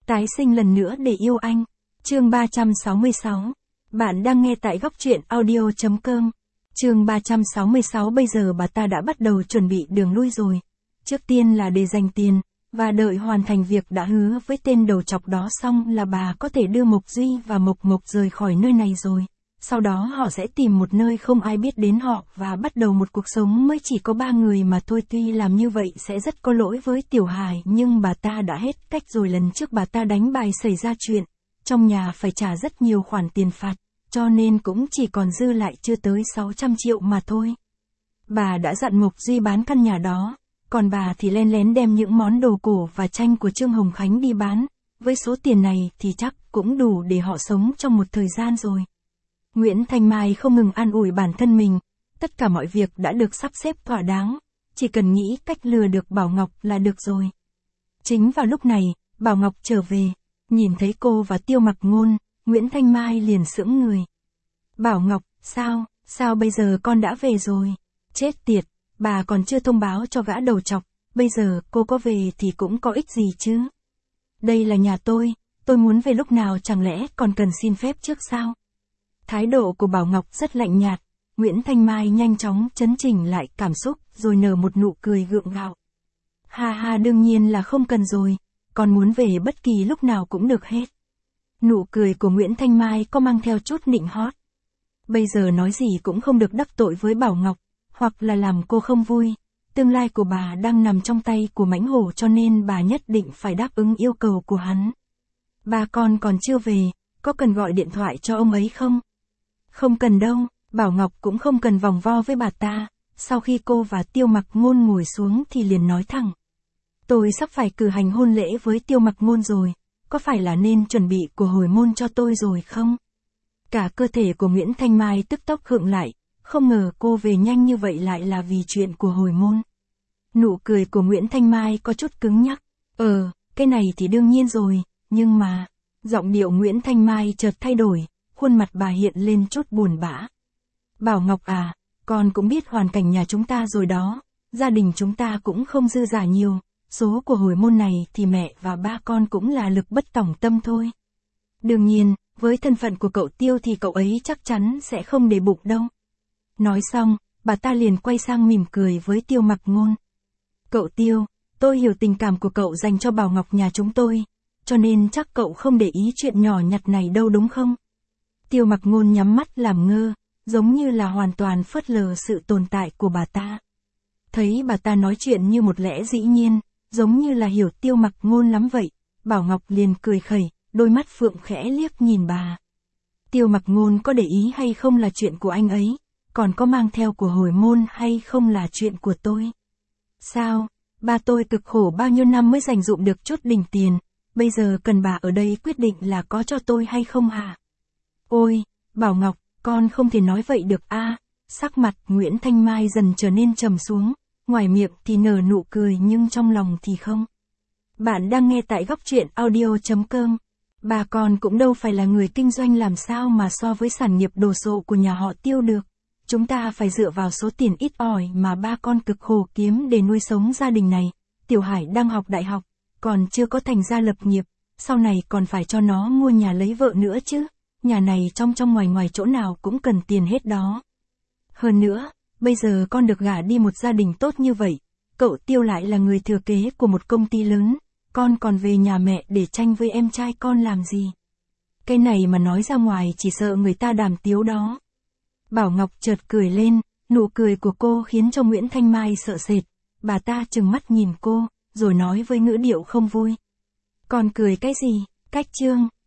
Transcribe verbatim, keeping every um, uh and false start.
Tái sinh lần nữa để yêu anh. Chương ba trăm sáu mươi sáu. Bạn đang nghe tại góc truyện audio chấm com. Chương ba trăm sáu mươi sáu. Bây giờ bà ta đã bắt đầu chuẩn bị đường lui rồi. Trước tiên là để dành tiền, và đợi hoàn thành việc đã hứa với tên đầu trọc đó xong là bà có thể đưa Mộc Duy và Mộc Mộc rời khỏi nơi này rồi. Sau đó họ sẽ tìm một nơi không ai biết đến họ và bắt đầu một cuộc sống mới chỉ có ba người mà thôi. Tuy làm như vậy sẽ rất có lỗi với Tiểu Hải, nhưng bà ta đã hết cách rồi. Lần trước bà ta đánh bài xảy ra chuyện, trong nhà phải trả rất nhiều khoản tiền phạt, cho nên cũng chỉ còn dư lại chưa tới sáu trăm triệu mà thôi. Bà đã dặn Mộc Duy bán căn nhà đó, còn bà thì len lén đem những món đồ cổ và tranh của Trương Hồng Khánh đi bán. Với số tiền này thì chắc cũng đủ để họ sống trong một thời gian rồi. Nguyễn Thanh Mai không ngừng an ủi bản thân mình, tất cả mọi việc đã được sắp xếp thỏa đáng, chỉ cần nghĩ cách lừa được Bảo Ngọc là được rồi. Chính vào lúc này, Bảo Ngọc trở về, nhìn thấy cô và Tiêu Mặc Ngôn, Nguyễn Thanh Mai liền sững người. Bảo Ngọc, sao, sao bây giờ con đã về rồi? Chết tiệt, bà còn chưa thông báo cho gã đầu trọc, bây giờ cô có về thì cũng có ích gì chứ? Đây là nhà tôi, tôi muốn về lúc nào chẳng lẽ còn cần xin phép trước sao? Thái độ của Bảo Ngọc rất lạnh nhạt, Nguyễn Thanh Mai nhanh chóng chấn chỉnh lại cảm xúc rồi nở một nụ cười gượng gạo. Ha ha, đương nhiên là không cần rồi, con muốn về bất kỳ lúc nào cũng được hết. Nụ cười của Nguyễn Thanh Mai có mang theo chút nịnh hót. Bây giờ nói gì cũng không được đắc tội với Bảo Ngọc, hoặc là làm cô không vui. Tương lai của bà đang nằm trong tay của Mãnh Hổ, cho nên bà nhất định phải đáp ứng yêu cầu của hắn. Ba con còn chưa về, có cần gọi điện thoại cho ông ấy không? Không cần đâu, Bảo Ngọc cũng không cần vòng vo với bà ta. Sau khi cô và Tiêu Mặc Ngôn ngồi xuống thì liền nói thẳng. Tôi sắp phải cử hành hôn lễ với Tiêu Mặc Ngôn rồi, có phải là nên chuẩn bị của hồi môn cho tôi rồi không? Cả cơ thể của Nguyễn Thanh Mai tức tốc khựng lại, không ngờ cô về nhanh như vậy lại là vì chuyện của hồi môn. Nụ cười của Nguyễn Thanh Mai có chút cứng nhắc. Ờ, cái này thì đương nhiên rồi, nhưng mà... Giọng điệu Nguyễn Thanh Mai chợt thay đổi, khuôn mặt bà hiện lên chút buồn bã. Bảo Ngọc à, con cũng biết hoàn cảnh nhà chúng ta rồi đó, gia đình chúng ta cũng không dư giả nhiều, số của hồi môn này thì mẹ và ba con cũng là lực bất tòng tâm thôi. Đương nhiên, với thân phận của cậu Tiêu thì cậu ấy chắc chắn sẽ không để bụng đâu. Nói xong, bà ta liền quay sang mỉm cười với Tiêu Mặc Ngôn. Cậu Tiêu, tôi hiểu tình cảm của cậu dành cho Bảo Ngọc nhà chúng tôi, cho nên chắc cậu không để ý chuyện nhỏ nhặt này đâu đúng không? Tiêu Mặc Ngôn nhắm mắt làm ngơ, giống như là hoàn toàn phớt lờ sự tồn tại của bà ta. Thấy bà ta nói chuyện như một lẽ dĩ nhiên, giống như là hiểu Tiêu Mặc Ngôn lắm vậy, Bảo Ngọc liền cười khẩy, đôi mắt phượng khẽ liếc nhìn bà. Tiêu Mặc Ngôn có để ý hay không là chuyện của anh ấy, còn có mang theo của hồi môn hay không là chuyện của tôi. Sao, ba tôi cực khổ bao nhiêu năm mới dành dụm được chút đỉnh tiền, bây giờ cần bà ở đây quyết định là có cho tôi hay không hả? Ôi, Bảo Ngọc, con không thể nói vậy được a. Sắc mặt Nguyễn Thanh Mai dần trở nên trầm xuống, ngoài miệng thì nở nụ cười nhưng trong lòng thì không. Bạn đang nghe tại góc truyện audio chấm com. Bà con cũng đâu phải là người kinh doanh, làm sao mà so với sản nghiệp đồ sộ của nhà họ Tiêu được. Chúng ta phải dựa vào số tiền ít ỏi mà ba con cực khổ kiếm để nuôi sống gia đình này. Tiểu Hải đang học đại học, còn chưa có thành gia lập nghiệp, sau này còn phải cho nó mua nhà lấy vợ nữa chứ. Nhà này trong trong ngoài ngoài chỗ nào cũng cần tiền hết đó. Hơn nữa, bây giờ con được gả đi một gia đình tốt như vậy, cậu Tiêu lại là người thừa kế của một công ty lớn, con còn về nhà mẹ để tranh với em trai con làm gì? Cái này mà nói ra ngoài chỉ sợ người ta đàm tiếu đó. Bảo Ngọc chợt cười lên, nụ cười của cô khiến cho Nguyễn Thanh Mai sợ sệt, bà ta trừng mắt nhìn cô, rồi nói với ngữ điệu không vui. Con cười cái gì, cách trương?